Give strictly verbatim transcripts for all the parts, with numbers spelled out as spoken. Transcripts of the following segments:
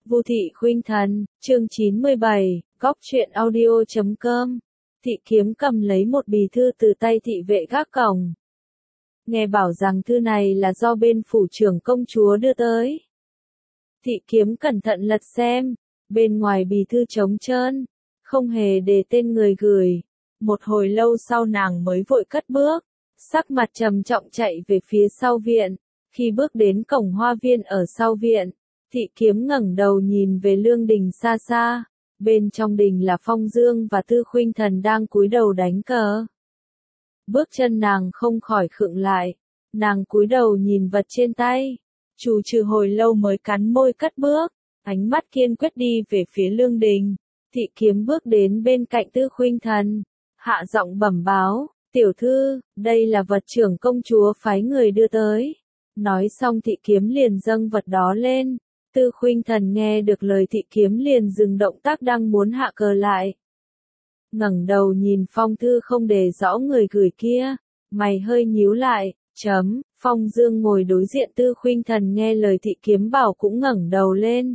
Vu Thị Khuynh Thần, chương chín mươi bảy, góc truyện audio chấm com. Thị Kiếm cầm lấy một bì thư từ tay thị vệ gác cổng. Nghe bảo rằng thư này là do bên phủ trưởng công chúa đưa tới. Thị Kiếm cẩn thận lật xem, bên ngoài bì thư trống trơn, không hề đề tên người gửi. Một hồi lâu sau nàng mới vội cất bước, sắc mặt trầm trọng chạy về phía sau viện. Khi bước đến cổng hoa viên ở sau viện, Thị Kiếm ngẩng đầu nhìn về lương đình xa xa, bên trong đình là Phong Dương và Tư Khuynh Thần đang cúi đầu đánh cờ. Bước chân nàng không khỏi khựng lại, nàng cúi đầu nhìn vật trên tay, trù trừ hồi lâu mới cắn môi cất bước, ánh mắt kiên quyết đi về phía lương đình. Thị Kiếm bước đến bên cạnh Tư Khuynh Thần, hạ giọng bẩm báo, tiểu thư, đây là vật trưởng công chúa phái người đưa tới. Nói xong Thị Kiếm liền dâng vật đó lên. Tư Khuynh Thần nghe được lời Thị Kiếm liền dừng động tác đang muốn hạ cờ lại. Ngẩng đầu nhìn phong thư không đề rõ người gửi kia, mày hơi nhíu lại, chấm, Phong Dương ngồi đối diện Tư Khuynh Thần nghe lời Thị Kiếm bảo cũng ngẩng đầu lên.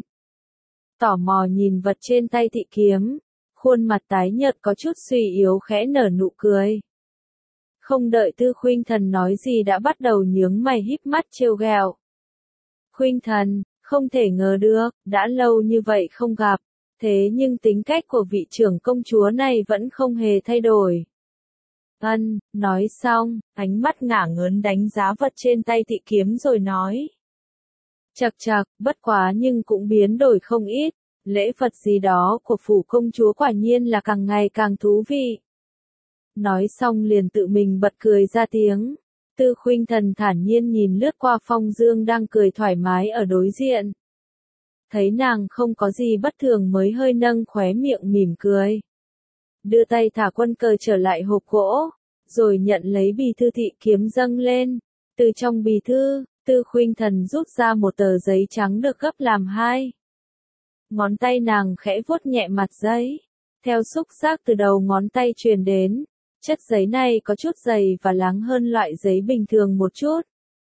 Tò mò nhìn vật trên tay Thị Kiếm, khuôn mặt tái nhợt có chút suy yếu khẽ nở nụ cười. Không đợi Tư Khuynh Thần nói gì đã bắt đầu nhướng mày híp mắt trêu ghẹo. Khuynh Thần, không thể ngờ được, đã lâu như vậy không gặp, thế nhưng tính cách của vị trưởng công chúa này vẫn không hề thay đổi. Ân, nói xong, ánh mắt ngả ngớn đánh giá vật trên tay Thị Kiếm rồi nói. Chậc chậc, bất quá nhưng cũng biến đổi không ít, lễ vật gì đó của phủ công chúa quả nhiên là càng ngày càng thú vị. Nói xong liền tự mình bật cười ra tiếng. Tư Khuynh Thần thản nhiên nhìn lướt qua Phong Dương đang cười thoải mái ở đối diện. Thấy nàng không có gì bất thường mới hơi nâng khóe miệng mỉm cười. Đưa tay thả quân cờ trở lại hộp gỗ, rồi nhận lấy bì thư Thị Kiếm dâng lên. Từ trong bì thư, Tư Khuynh Thần rút ra một tờ giấy trắng được gấp làm hai. Ngón tay nàng khẽ vuốt nhẹ mặt giấy, theo xúc giác từ đầu ngón tay truyền đến. Chất giấy này có chút dày và láng hơn loại giấy bình thường một chút.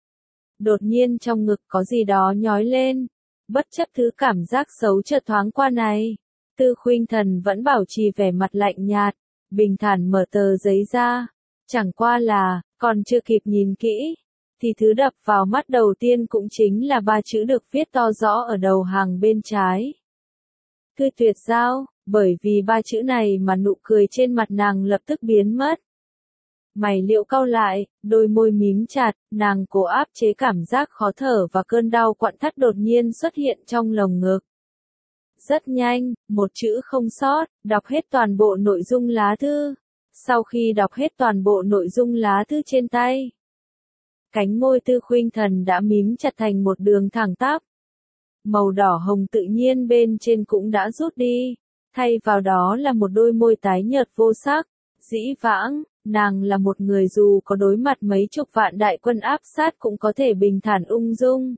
Đột nhiên trong ngực có gì đó nhói lên, bất chấp thứ cảm giác xấu chợt thoáng qua này. Tư Khuynh Thần vẫn bảo trì vẻ mặt lạnh nhạt, bình thản mở tờ giấy ra. Chẳng qua là, còn chưa kịp nhìn kỹ, thì thứ đập vào mắt đầu tiên cũng chính là ba chữ được viết to rõ ở đầu hàng bên trái. Thư tuyệt giao. Bởi vì ba chữ này mà nụ cười trên mặt nàng lập tức biến mất. Mày liễu cau lại, đôi môi mím chặt, nàng cố áp chế cảm giác khó thở và cơn đau quặn thắt đột nhiên xuất hiện trong lồng ngực. Rất nhanh, một chữ không sót, đọc hết toàn bộ nội dung lá thư. Sau khi đọc hết toàn bộ nội dung lá thư trên tay, cánh môi Tư Khuynh Thần đã mím chặt thành một đường thẳng tắp. Màu đỏ hồng tự nhiên bên trên cũng đã rút đi. Thay vào đó là một đôi môi tái nhợt vô sắc, dĩ vãng, nàng là một người dù có đối mặt mấy chục vạn đại quân áp sát cũng có thể bình thản ung dung.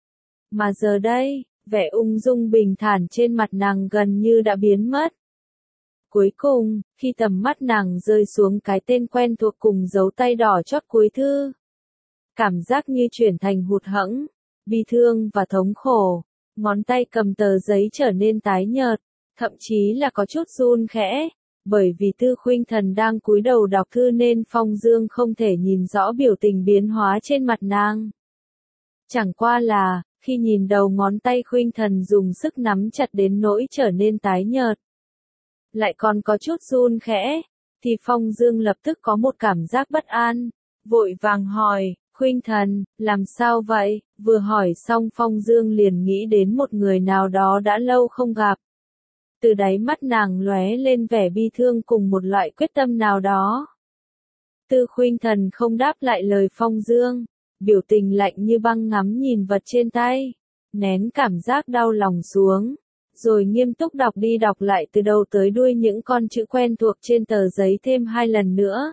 Mà giờ đây, vẻ ung dung bình thản trên mặt nàng gần như đã biến mất. Cuối cùng, khi tầm mắt nàng rơi xuống cái tên quen thuộc cùng dấu tay đỏ chót cuối thư, cảm giác như chuyển thành hụt hẫng, bi thương và thống khổ, ngón tay cầm tờ giấy trở nên tái nhợt. Thậm chí là có chút run khẽ, bởi vì Tư Khuynh Thần đang cúi đầu đọc thư nên Phong Dương không thể nhìn rõ biểu tình biến hóa trên mặt nàng. Chẳng qua là, khi nhìn đầu ngón tay Khuynh Thần dùng sức nắm chặt đến nỗi trở nên tái nhợt, lại còn có chút run khẽ, thì Phong Dương lập tức có một cảm giác bất an, vội vàng hỏi, Khuynh Thần, làm sao vậy? Vừa hỏi xong Phong Dương liền nghĩ đến một người nào đó đã lâu không gặp. Từ đáy mắt nàng lóe lên vẻ bi thương cùng một loại quyết tâm nào đó. Tư Khuynh Thần không đáp lại lời Phong Dương, biểu tình lạnh như băng ngắm nhìn vật trên tay, nén cảm giác đau lòng xuống, rồi nghiêm túc đọc đi đọc lại từ đầu tới đuôi những con chữ quen thuộc trên tờ giấy thêm hai lần nữa.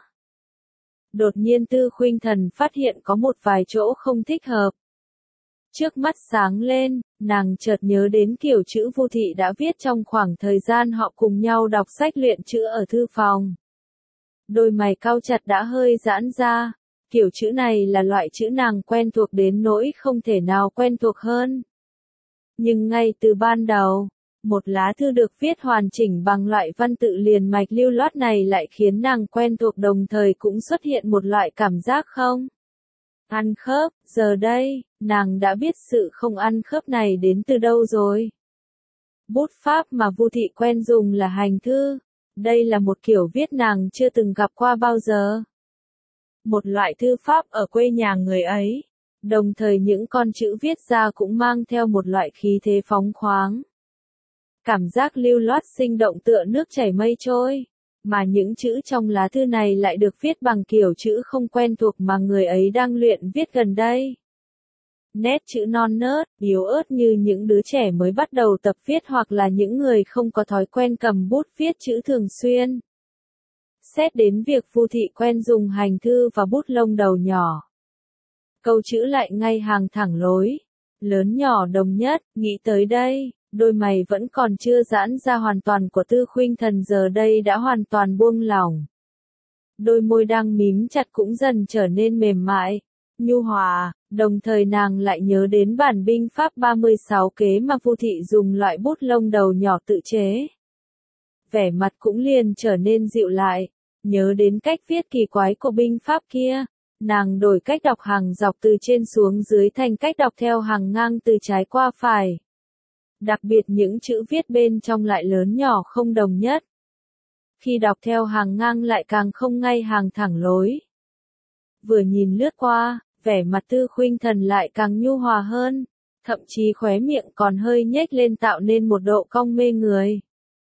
Đột nhiên Tư Khuynh Thần phát hiện có một vài chỗ không thích hợp. Trước mắt sáng lên, nàng chợt nhớ đến kiểu chữ Vu Thị đã viết trong khoảng thời gian họ cùng nhau đọc sách luyện chữ ở thư phòng. Đôi mày cau chặt đã hơi giãn ra, kiểu chữ này là loại chữ nàng quen thuộc đến nỗi không thể nào quen thuộc hơn. Nhưng ngay từ ban đầu, một lá thư được viết hoàn chỉnh bằng loại văn tự liền mạch lưu loát này lại khiến nàng quen thuộc, đồng thời cũng xuất hiện một loại cảm giác không ăn khớp. Giờ đây, nàng đã biết sự không ăn khớp này đến từ đâu rồi. Bút pháp mà Vu Thị quen dùng là hành thư. Đây là một kiểu viết nàng chưa từng gặp qua bao giờ. Một loại thư pháp ở quê nhà người ấy. Đồng thời những con chữ viết ra cũng mang theo một loại khí thế phóng khoáng. Cảm giác lưu loát sinh động tựa nước chảy mây trôi. Mà những chữ trong lá thư này lại được viết bằng kiểu chữ không quen thuộc mà người ấy đang luyện viết gần đây. Nét chữ non nớt, yếu ớt như những đứa trẻ mới bắt đầu tập viết hoặc là những người không có thói quen cầm bút viết chữ thường xuyên. Xét đến việc Vu Thị quen dùng hành thư và bút lông đầu nhỏ. Câu chữ lại ngay hàng thẳng lối, lớn nhỏ đồng nhất, nghĩ tới đây, đôi mày vẫn còn chưa giãn ra hoàn toàn của Tư Khuynh Thần giờ đây đã hoàn toàn buông lỏng. Đôi môi đang mím chặt cũng dần trở nên mềm mại, nhu hòa, đồng thời nàng lại nhớ đến bản binh pháp ba mươi sáu kế mà Vu Thị dùng loại bút lông đầu nhỏ tự chế. Vẻ mặt cũng liền trở nên dịu lại, nhớ đến cách viết kỳ quái của binh pháp kia. Nàng đổi cách đọc hàng dọc từ trên xuống dưới thành cách đọc theo hàng ngang từ trái qua phải. Đặc biệt những chữ viết bên trong lại lớn nhỏ không đồng nhất. Khi đọc theo hàng ngang lại càng không ngay hàng thẳng lối. Vừa nhìn lướt qua, vẻ mặt Tư Khuynh Thần lại càng nhu hòa hơn, thậm chí khóe miệng còn hơi nhếch lên tạo nên một độ cong mê người.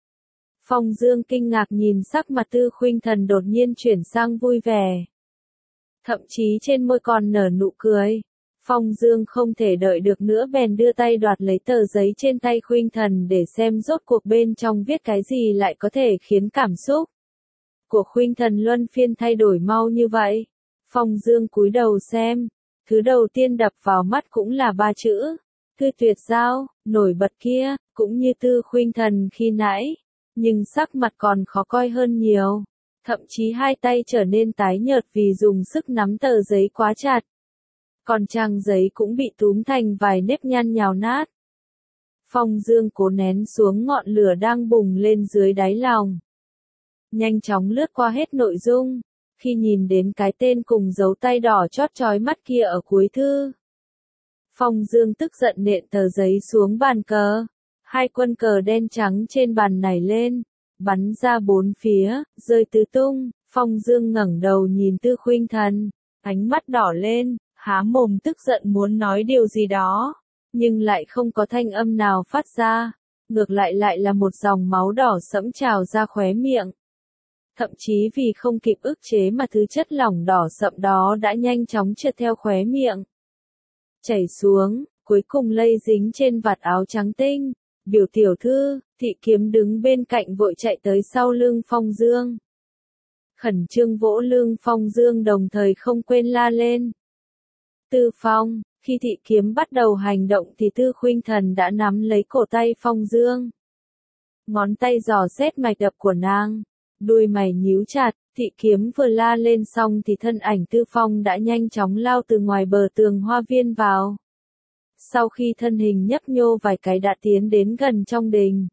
Phong Dương kinh ngạc nhìn sắc mặt Tư Khuynh Thần đột nhiên chuyển sang vui vẻ. Thậm chí trên môi còn nở nụ cười. Phong Dương không thể đợi được nữa bèn đưa tay đoạt lấy tờ giấy trên tay Khuynh Thần để xem rốt cuộc bên trong viết cái gì lại có thể khiến cảm xúc của Khuynh Thần luân phiên thay đổi mau như vậy. Phong Dương cúi đầu xem, thứ đầu tiên đập vào mắt cũng là ba chữ, thư tuyệt giao, nổi bật kia, cũng như Tư Khuynh Thần khi nãy, nhưng sắc mặt còn khó coi hơn nhiều. Thậm chí hai tay trở nên tái nhợt vì dùng sức nắm tờ giấy quá chặt. Còn trang giấy cũng bị túm thành vài nếp nhăn nhào nát. Phong Dương cố nén xuống ngọn lửa đang bùng lên dưới đáy lòng. Nhanh chóng lướt qua hết nội dung, khi nhìn đến cái tên cùng dấu tay đỏ chót chói mắt kia ở cuối thư. Phong Dương tức giận nện tờ giấy xuống bàn cờ. Hai quân cờ đen trắng trên bàn nảy lên, bắn ra bốn phía, rơi tứ tung. Phong Dương ngẩng đầu nhìn Tư Khuynh Thần, ánh mắt đỏ lên, há mồm tức giận muốn nói điều gì đó, nhưng lại không có thanh âm nào phát ra, ngược lại lại là một dòng máu đỏ sẫm trào ra khóe miệng. Thậm chí vì không kịp ức chế mà thứ chất lỏng đỏ sậm đó đã nhanh chóng trượt theo khóe miệng, chảy xuống, cuối cùng lây dính trên vạt áo trắng tinh. Biểu tiểu thư, Thị Kiếm đứng bên cạnh vội chạy tới sau lưng Phong Dương. Khẩn trương vỗ lưng Phong Dương đồng thời không quên la lên. Tư Phong, khi Thị Kiếm bắt đầu hành động thì Tư Khuynh Thần đã nắm lấy cổ tay Phong Dương. Ngón tay dò xét mạch đập của nàng, đuôi mày nhíu chặt, Thị Kiếm vừa la lên xong thì thân ảnh Tư Phong đã nhanh chóng lao từ ngoài bờ tường hoa viên vào. Sau khi thân hình nhấp nhô vài cái đã tiến đến gần trong đình.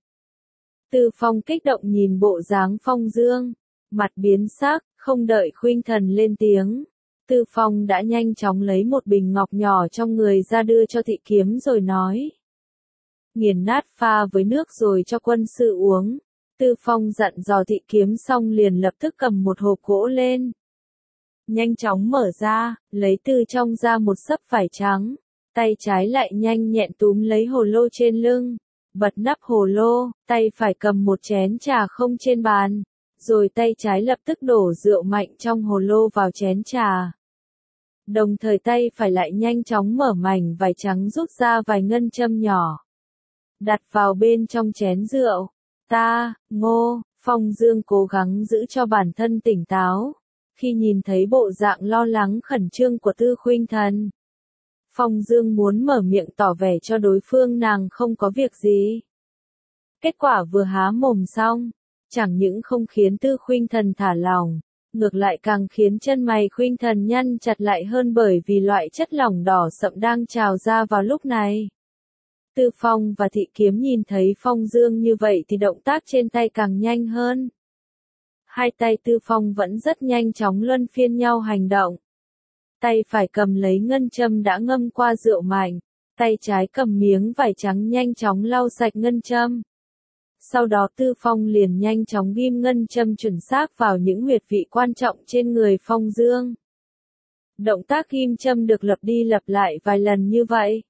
Tư Phong kích động nhìn bộ dáng Phong Dương, mặt biến sắc, không đợi Khuynh Thần lên tiếng. Tư Phong đã nhanh chóng lấy một bình ngọc nhỏ trong người ra đưa cho Thị Kiếm rồi nói. Nghiền nát pha với nước rồi cho quân sư uống. Tư Phong dặn dò Thị Kiếm xong liền lập tức cầm một hộp gỗ lên. Nhanh chóng mở ra, lấy từ trong ra một xấp vải trắng. Tay trái lại nhanh nhẹn túm lấy hồ lô trên lưng, bật nắp hồ lô, tay phải cầm một chén trà không trên bàn, rồi tay trái lập tức đổ rượu mạnh trong hồ lô vào chén trà. Đồng thời tay phải lại nhanh chóng mở mảnh vải trắng rút ra vài ngân châm nhỏ, đặt vào bên trong chén rượu. Ta, Ngô, Phong Dương cố gắng giữ cho bản thân tỉnh táo, khi nhìn thấy bộ dạng lo lắng khẩn trương của Tư Khuynh Thần. Phong Dương muốn mở miệng tỏ vẻ cho đối phương nàng không có việc gì. Kết quả vừa há mồm xong, chẳng những không khiến Tư Khuynh Thần thả lỏng, ngược lại càng khiến chân mày Khuynh Thần nhăn chặt lại hơn bởi vì loại chất lỏng đỏ sậm đang trào ra vào lúc này. Tư Phong và Thị Kiếm nhìn thấy Phong Dương như vậy thì động tác trên tay càng nhanh hơn. Hai tay Tư Phong vẫn rất nhanh chóng luân phiên nhau hành động. Tay phải cầm lấy ngân châm đã ngâm qua rượu mạnh, tay trái cầm miếng vải trắng nhanh chóng lau sạch ngân châm. Sau đó Tư Phong liền nhanh chóng ghim ngân châm chuẩn xác vào những huyệt vị quan trọng trên người Phong Dương. Động tác ghim châm được lặp đi lặp lại vài lần như vậy.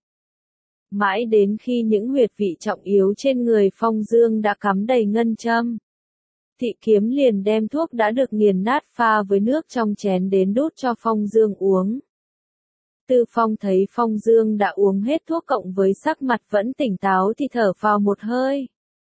Mãi đến khi những huyệt vị trọng yếu trên người Phong Dương đã cắm đầy ngân châm. Thị Kiếm liền đem thuốc đã được nghiền nát pha với nước trong chén đến đút cho Phong Dương uống. Tư Phong thấy Phong Dương đã uống hết thuốc cộng với sắc mặt vẫn tỉnh táo thì thở phào một hơi.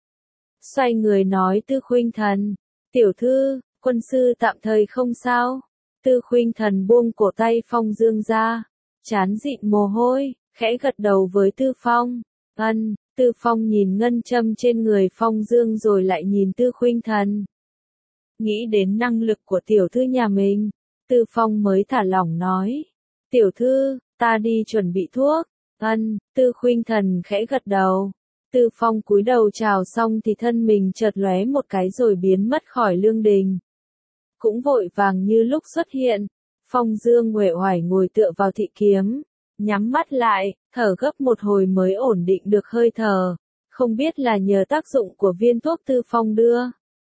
Xoay người nói Tư Khuynh Thần, tiểu thư, quân sư tạm thời không sao. Tư Khuynh Thần buông cổ tay Phong Dương ra, trán dịn mồ hôi, khẽ gật đầu với Tư Phong. Ân, Tư Phong nhìn ngân châm trên người Phong Dương rồi lại nhìn Tư Khuynh Thần. Nghĩ đến năng lực của tiểu thư nhà mình, Tư Phong mới thả lỏng nói. Tiểu thư, ta đi chuẩn bị thuốc. Ân, Tư Khuynh Thần khẽ gật đầu. Tư Phong cúi đầu chào xong thì thân mình chợt lóe một cái rồi biến mất khỏi lương đình. Cũng vội vàng như lúc xuất hiện, Phong Dương uể oải ngồi tựa vào Thị Kiếm, nhắm mắt lại, thở gấp một hồi mới ổn định được hơi thở, không biết là nhờ tác dụng của viên thuốc Tư Phong đưa,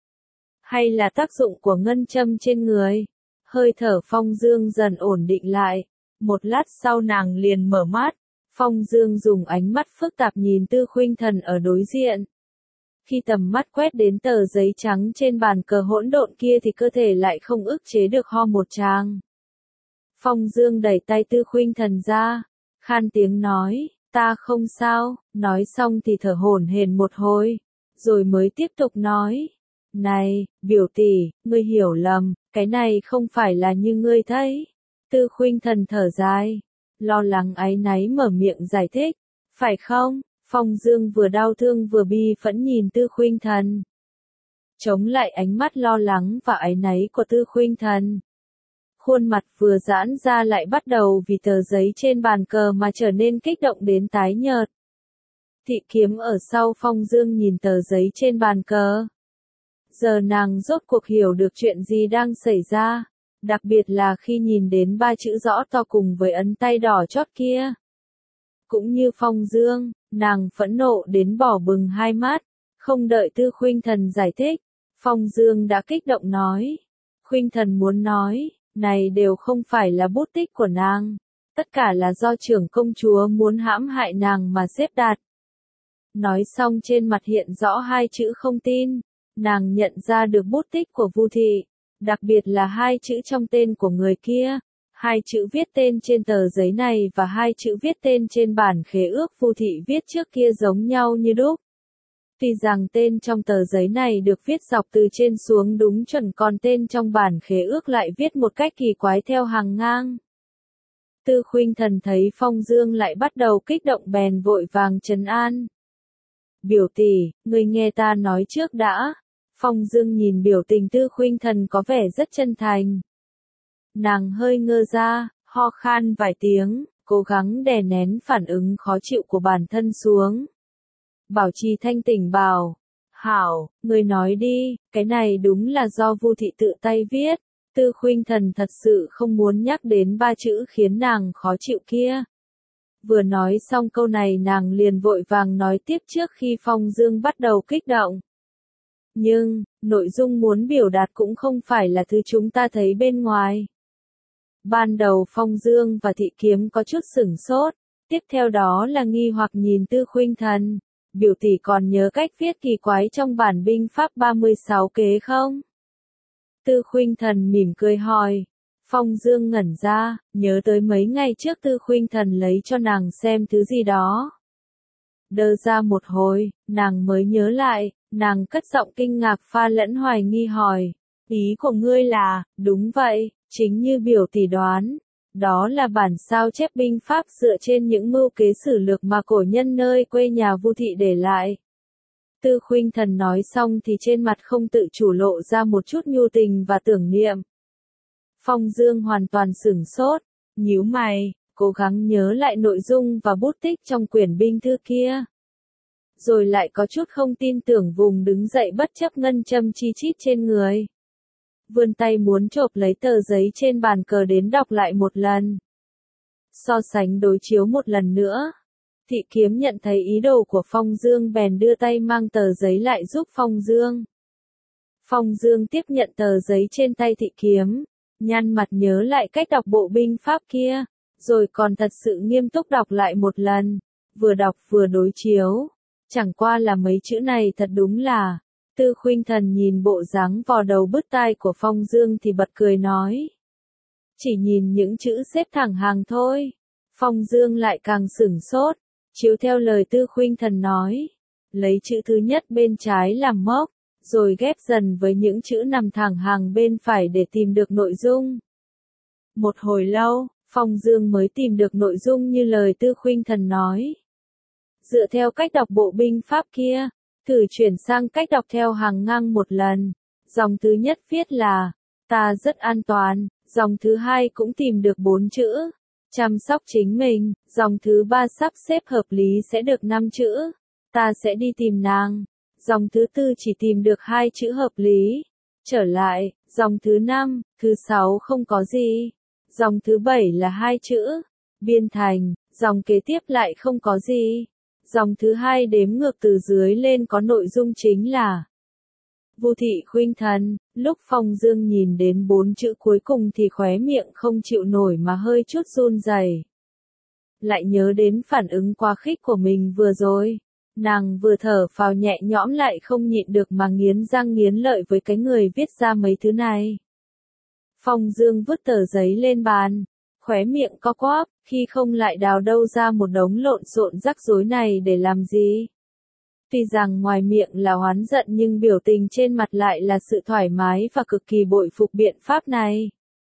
hay là tác dụng của ngân châm trên người. Hơi thở Phong Dương dần ổn định lại, một lát sau nàng liền mở mắt. Phong Dương dùng ánh mắt phức tạp nhìn Tư Khuynh Thần ở đối diện. Khi tầm mắt quét đến tờ giấy trắng trên bàn cờ hỗn độn kia thì cơ thể lại không ức chế được ho một tràng. Phong Dương đẩy tay Tư Khuynh Thần ra, khan tiếng nói, ta không sao, nói xong thì thở hổn hển một hồi, rồi mới tiếp tục nói, này, biểu tỷ, ngươi hiểu lầm, cái này không phải là như ngươi thấy. Tư Khuynh Thần thở dài, lo lắng áy náy mở miệng giải thích, phải không? Phong Dương vừa đau thương vừa bi phẫn nhìn Tư Khuynh Thần. Chống lại ánh mắt lo lắng và áy náy của Tư Khuynh Thần. Khuôn mặt vừa giãn ra lại bắt đầu vì tờ giấy trên bàn cờ mà trở nên kích động đến tái nhợt. Thị Kiếm ở sau Phong Dương nhìn tờ giấy trên bàn cờ. Giờ nàng rốt cuộc hiểu được chuyện gì đang xảy ra, đặc biệt là khi nhìn đến ba chữ rõ to cùng với ấn tay đỏ chót kia. Cũng như Phong Dương, nàng phẫn nộ đến bỏ bừng hai mắt, không đợi Tư Khuynh Thần giải thích, Phong Dương đã kích động nói. Khuynh Thần muốn nói, này đều không phải là bút tích của nàng, tất cả là do trưởng công chúa muốn hãm hại nàng mà xếp đặt. Nói xong trên mặt hiện rõ hai chữ không tin, nàng nhận ra được bút tích của Vu Thị, đặc biệt là hai chữ trong tên của người kia. Hai chữ viết tên trên tờ giấy này và hai chữ viết tên trên bản khế ước Vu Thị viết trước kia giống nhau như đúc. Tuy rằng tên trong tờ giấy này được viết dọc từ trên xuống đúng chuẩn còn tên trong bản khế ước lại viết một cách kỳ quái theo hàng ngang. Tư Khuynh Thần thấy Phong Dương lại bắt đầu kích động bèn vội vàng trấn an. Biểu tỷ, ngươi nghe ta nói trước đã. Phong Dương nhìn biểu tình Tư Khuynh Thần có vẻ rất chân thành. Nàng hơi ngơ ra, ho khan vài tiếng, cố gắng đè nén phản ứng khó chịu của bản thân xuống. Bảo trì thanh tỉnh bảo, hảo, ngươi nói đi, cái này đúng là do Vu Thị tự tay viết. Tư Khuynh Thần thật sự không muốn nhắc đến ba chữ khiến nàng khó chịu kia. Vừa nói xong câu này nàng liền vội vàng nói tiếp trước khi Phong Dương bắt đầu kích động. Nhưng, nội dung muốn biểu đạt cũng không phải là thứ chúng ta thấy bên ngoài. Ban đầu Phong Dương và Thị Kiếm có chút sửng sốt, tiếp theo đó là nghi hoặc nhìn Tư Khuynh Thần. Biểu tỷ còn nhớ cách viết kỳ quái trong bản binh pháp ba mươi sáu kế không? Tư Khuynh Thần mỉm cười hỏi. Phong Dương ngẩn ra, nhớ tới mấy ngày trước Tư Khuynh Thần lấy cho nàng xem thứ gì đó. Đơ ra một hồi, nàng mới nhớ lại, nàng cất giọng kinh ngạc pha lẫn hoài nghi hỏi. Ý của ngươi là, đúng vậy, chính như biểu tỷ đoán. Đó là bản sao chép binh pháp dựa trên những mưu kế sử lược mà cổ nhân nơi quê nhà Vu Thị để lại. Tư Khuynh Thần nói xong thì trên mặt không tự chủ lộ ra một chút nhu tình và tưởng niệm. Phong Dương hoàn toàn sửng sốt, nhíu mày, cố gắng nhớ lại nội dung và bút tích trong quyển binh thư kia. rồi lại có chút không tin tưởng vùng đứng dậy bất chấp ngân châm chi chít trên người. Vươn tay muốn chộp lấy tờ giấy trên bàn cờ đến đọc lại một lần. So sánh đối chiếu một lần nữa. Thị Kiếm nhận thấy ý đồ của Phong Dương bèn đưa tay mang tờ giấy lại giúp Phong Dương. Phong Dương tiếp nhận tờ giấy trên tay Thị Kiếm, nhăn mặt nhớ lại cách đọc bộ binh pháp kia, rồi còn thật sự nghiêm túc đọc lại một lần, vừa đọc vừa đối chiếu. Chẳng qua là mấy chữ này thật đúng là, Tư Khuynh Thần nhìn bộ dáng vò đầu bứt tai của Phong Dương thì bật cười nói. Chỉ nhìn những chữ xếp thẳng hàng thôi. Phong Dương lại càng sửng sốt, chiếu theo lời Tư Khuynh Thần nói. Lấy chữ thứ nhất bên trái làm mốc, rồi ghép dần với những chữ nằm thẳng hàng bên phải để tìm được nội dung. Một hồi lâu, Phong Dương mới tìm được nội dung như lời Tư Khuynh Thần nói. Dựa theo cách đọc bộ binh pháp kia, thử chuyển sang cách đọc theo hàng ngang một lần. Dòng thứ nhất viết là, ta rất an toàn. Dòng thứ hai cũng tìm được bốn chữ, chăm sóc chính mình. Dòng thứ ba sắp xếp hợp lý sẽ được năm chữ, ta sẽ đi tìm nàng. Dòng thứ tư chỉ tìm được hai chữ hợp lý, trở lại. Dòng thứ năm, thứ sáu không có gì. Dòng thứ bảy là hai chữ, biên thành. Dòng kế tiếp lại không có gì. Dòng thứ hai đếm ngược từ dưới lên có nội dung chính là Vu Thị Khuynh Thần. Lúc Phong Dương nhìn đến bốn chữ cuối cùng thì khóe miệng không chịu nổi mà hơi chút run rẩy. Lại nhớ đến phản ứng quá khích của mình vừa rồi. Nàng vừa thở phào nhẹ nhõm lại không nhịn được mà nghiến răng nghiến lợi với cái người viết ra mấy thứ này. Phong Dương vứt tờ giấy lên bàn, khóe miệng co quắp, khi không lại đào đâu ra một đống lộn xộn rắc rối này để làm gì. Tuy rằng ngoài miệng là oán giận nhưng biểu tình trên mặt lại là sự thoải mái và cực kỳ bội phục biện pháp này.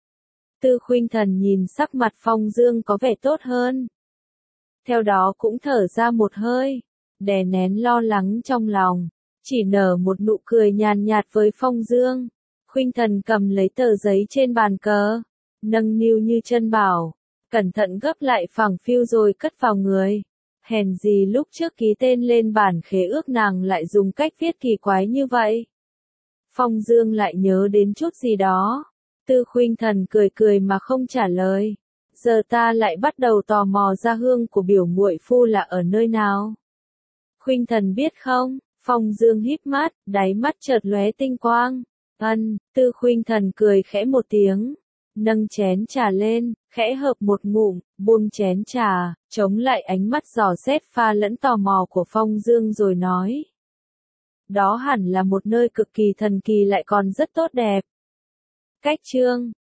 Tư Khuynh Thần nhìn sắc mặt Phong Dương có vẻ tốt hơn. Theo đó cũng thở ra một hơi, đè nén lo lắng trong lòng, chỉ nở một nụ cười nhàn nhạt với Phong Dương. Khuynh Thần cầm lấy tờ giấy trên bàn cờ, nâng niu như chân bảo, cẩn thận gấp lại phẳng phiu rồi cất vào người. Hèn gì lúc trước ký tên lên bản khế ước nàng lại dùng cách viết kỳ quái như vậy. Phong Dương lại nhớ đến chút gì đó. Tư Khuynh Thần cười cười mà không trả lời. Giờ ta lại bắt đầu tò mò ra hương của biểu muội phu là ở nơi nào. Khuynh Thần biết không? Phong Dương híp mắt, đáy mắt chợt lóe tinh quang. Ân, Tư Khuynh Thần cười khẽ một tiếng, nâng chén trà lên, khẽ hợp một ngụm, buông chén trà, chống lại ánh mắt dò xét pha lẫn tò mò của Phong Dương rồi nói. Đó hẳn là một nơi cực kỳ thần kỳ lại còn rất tốt đẹp. Cách chương